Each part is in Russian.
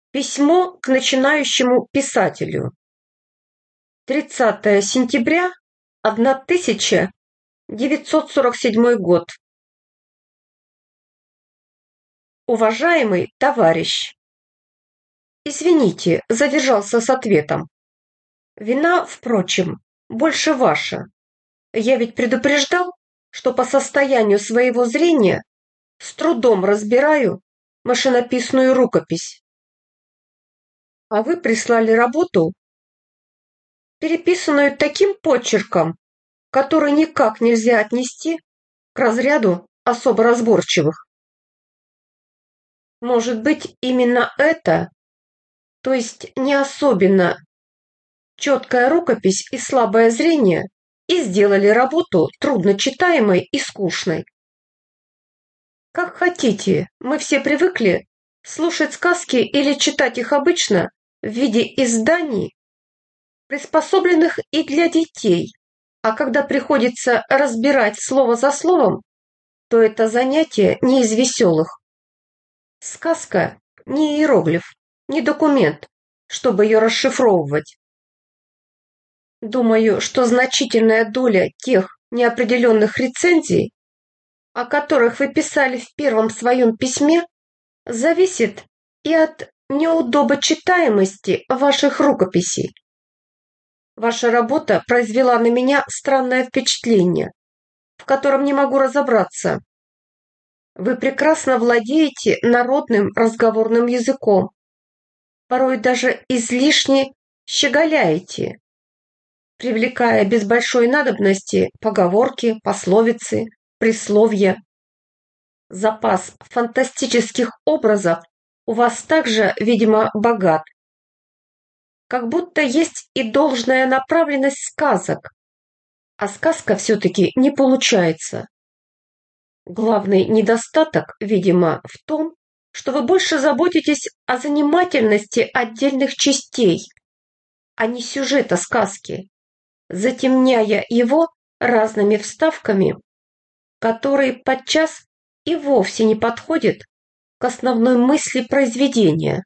Письмо к начинающему писателю. 30 сентября 1947 год. Уважаемый товарищ, извините, задержался с ответом. Вина, впрочем, больше ваша. Я ведь предупреждал, что по состоянию своего зрения с трудом разбираю машинописную рукопись. А вы прислали работу, переписанную таким почерком, который никак нельзя отнести к разряду особо разборчивых. Может быть, именно это, то есть не особенно четкая рукопись и слабое зрение, и сделали работу трудночитаемой и скучной. Как хотите, мы все привыкли слушать сказки или читать их обычно в виде изданий, приспособленных и для детей, а когда приходится разбирать слово за словом, то это занятие не из веселых. Сказка не иероглиф, не документ, чтобы ее расшифровывать. Думаю, что значительная доля тех неопределенных рецензий, о которых вы писали в первом своем письме, зависит и от неудобочитаемости ваших рукописей. Ваша работа произвела на меня странное впечатление, в котором не могу разобраться. Вы прекрасно владеете народным разговорным языком, порой даже излишне щеголяете, привлекая без большой надобности поговорки, пословицы, присловья. Запас фантастических образов у вас также, видимо, богат. Как будто есть и должная направленность сказок, а сказка все-таки не получается. Главный недостаток, видимо, в том, что вы больше заботитесь о занимательности отдельных частей, а не сюжета сказки, затемняя его разными вставками, которые подчас и вовсе не подходят к основной мысли произведения.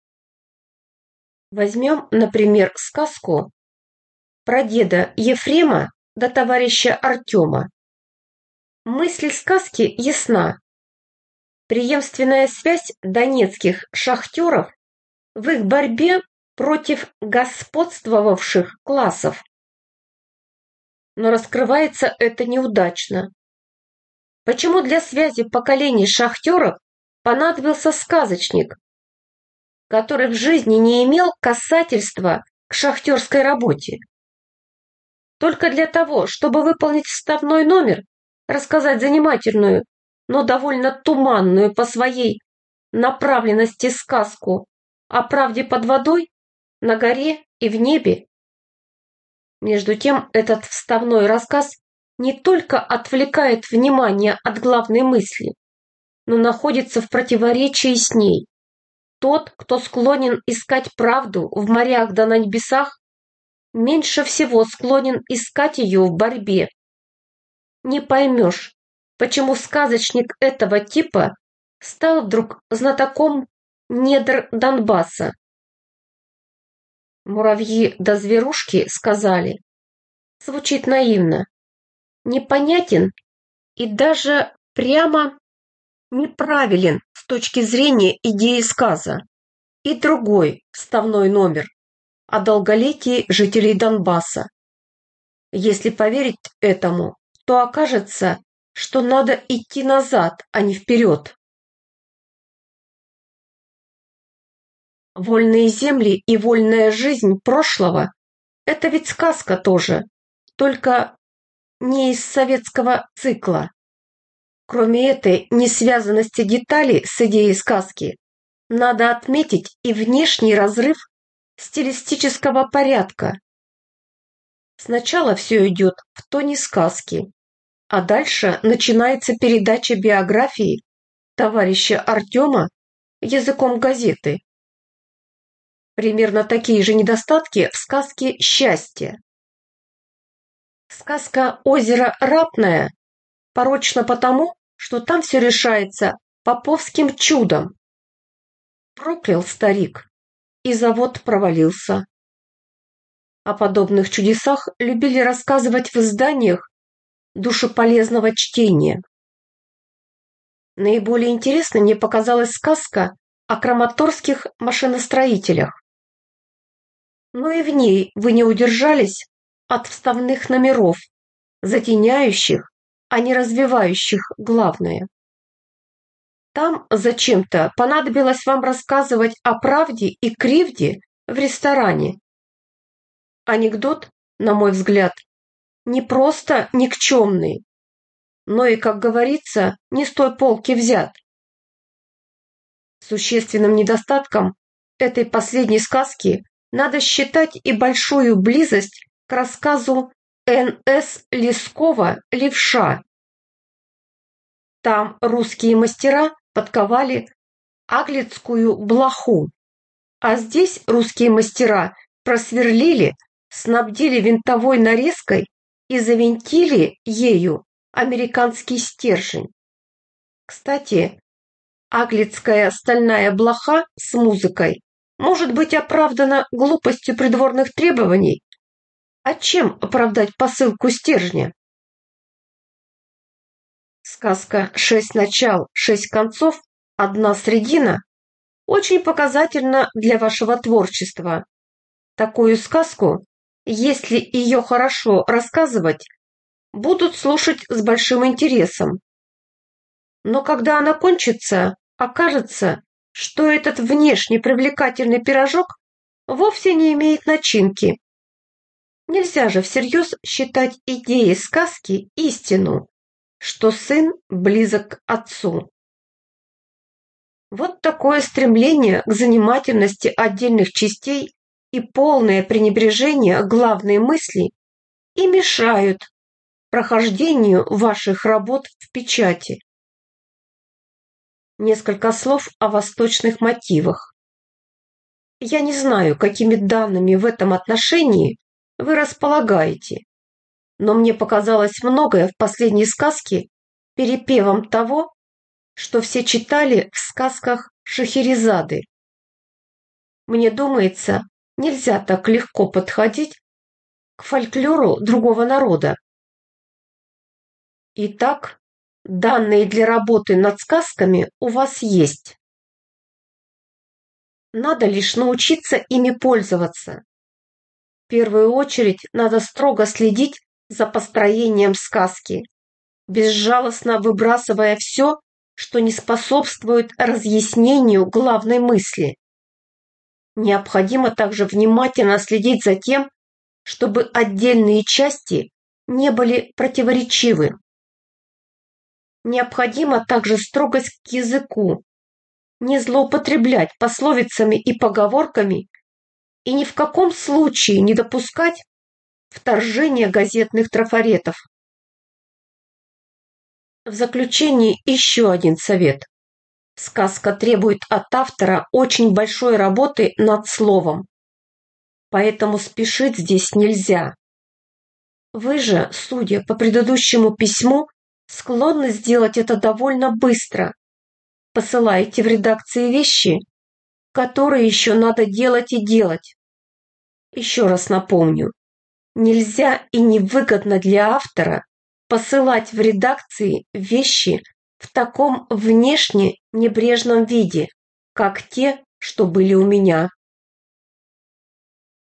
Возьмем, например, сказку про деда Ефрема да товарища Артема. Мысль сказки ясна. Преемственная связь донецких шахтеров в их борьбе против господствовавших классов. Но раскрывается это неудачно. Почему для связи поколений шахтеров понадобился сказочник, который в жизни не имел касательства к шахтерской работе? Только для того, чтобы выполнить вставной номер, рассказать занимательную, но довольно туманную по своей направленности сказку о правде под водой, на горе и в небе. Между тем, этот вставной рассказ не только отвлекает внимание от главной мысли, но находится в противоречии с ней. Тот, кто склонен искать правду в морях да на небесах, меньше всего склонен искать ее в борьбе. Не поймешь, почему сказочник этого типа стал вдруг знатоком недр Донбасса. Муравьи да зверушки сказали. Звучит наивно, непонятен и даже прямо неправилен с точки зрения идеи сказа. И другой вставной номер о долголетии жителей Донбасса. Если поверить этому, то окажется, что надо идти назад, а не вперед. Вольные земли и вольная жизнь прошлого – это ведь сказка тоже, только не из советского цикла. Кроме этой несвязанности деталей с идеей сказки, надо отметить и внешний разрыв стилистического порядка. Сначала все идет в тоне сказки, а дальше начинается передача биографии товарища Артема языком газеты. Примерно такие же недостатки в сказке «Счастье». Сказка «Озеро Ратное» порочна потому, что там все решается поповским чудом. Проклял старик и завод провалился. О подобных чудесах любили рассказывать в изданиях душеполезного чтения. Наиболее интересной мне показалась сказка о краматорских машиностроителях. Но и в ней вы не удержались от вставных номеров, затеняющих, а не развивающих главное. Там зачем-то понадобилось вам рассказывать о правде и кривде в ресторане. Анекдот, на мой взгляд, не просто никчемный, но и, как говорится, не с той полки взят. Существенным недостатком этой последней сказки надо считать и большую близость к рассказу Н.С. Лескова «Левша». Там русские мастера подковали аглицкую блоху, а здесь русские мастера просверлили, снабдили винтовой нарезкой и завинтили ею американский стержень. Кстати, аглицкая стальная блоха с музыкой может быть оправдана глупостью придворных требований. А чем оправдать посылку стержня? Сказка «Шесть начал, шесть концов, одна средина» очень показательна для вашего творчества. Такую сказку, если ее хорошо рассказывать, будут слушать с большим интересом. Но когда она кончится, окажется, что этот внешне привлекательный пирожок вовсе не имеет начинки. Нельзя же всерьез считать идеей сказки истину, что сын близок к отцу. Вот такое стремление к занимательности отдельных частей и полное пренебрежение главной мысли и мешают прохождению ваших работ в печати. Несколько слов о восточных мотивах. Я не знаю, какими данными в этом отношении вы располагаете, но мне показалось многое в последней сказке перепевом того, что все читали в сказках Шахерезады. Мне думается, нельзя так легко подходить к фольклору другого народа. Итак, данные для работы над сказками у вас есть. Надо лишь научиться ими пользоваться. В первую очередь надо строго следить за построением сказки, безжалостно выбрасывая все, что не способствует разъяснению главной мысли. Необходимо также внимательно следить за тем, чтобы отдельные части не были противоречивы. Необходима также строгость к языку, не злоупотреблять пословицами и поговорками и ни в каком случае не допускать вторжения газетных трафаретов. В заключение еще один совет. Сказка требует от автора очень большой работы над словом, поэтому спешить здесь нельзя. Вы же, судя по предыдущему письму, склонны сделать это довольно быстро. Посылаете в редакции вещи, которые еще надо делать и делать. Еще раз напомню, нельзя и невыгодно для автора посылать в редакции вещи в таком внешне небрежном виде, как те, что были у меня.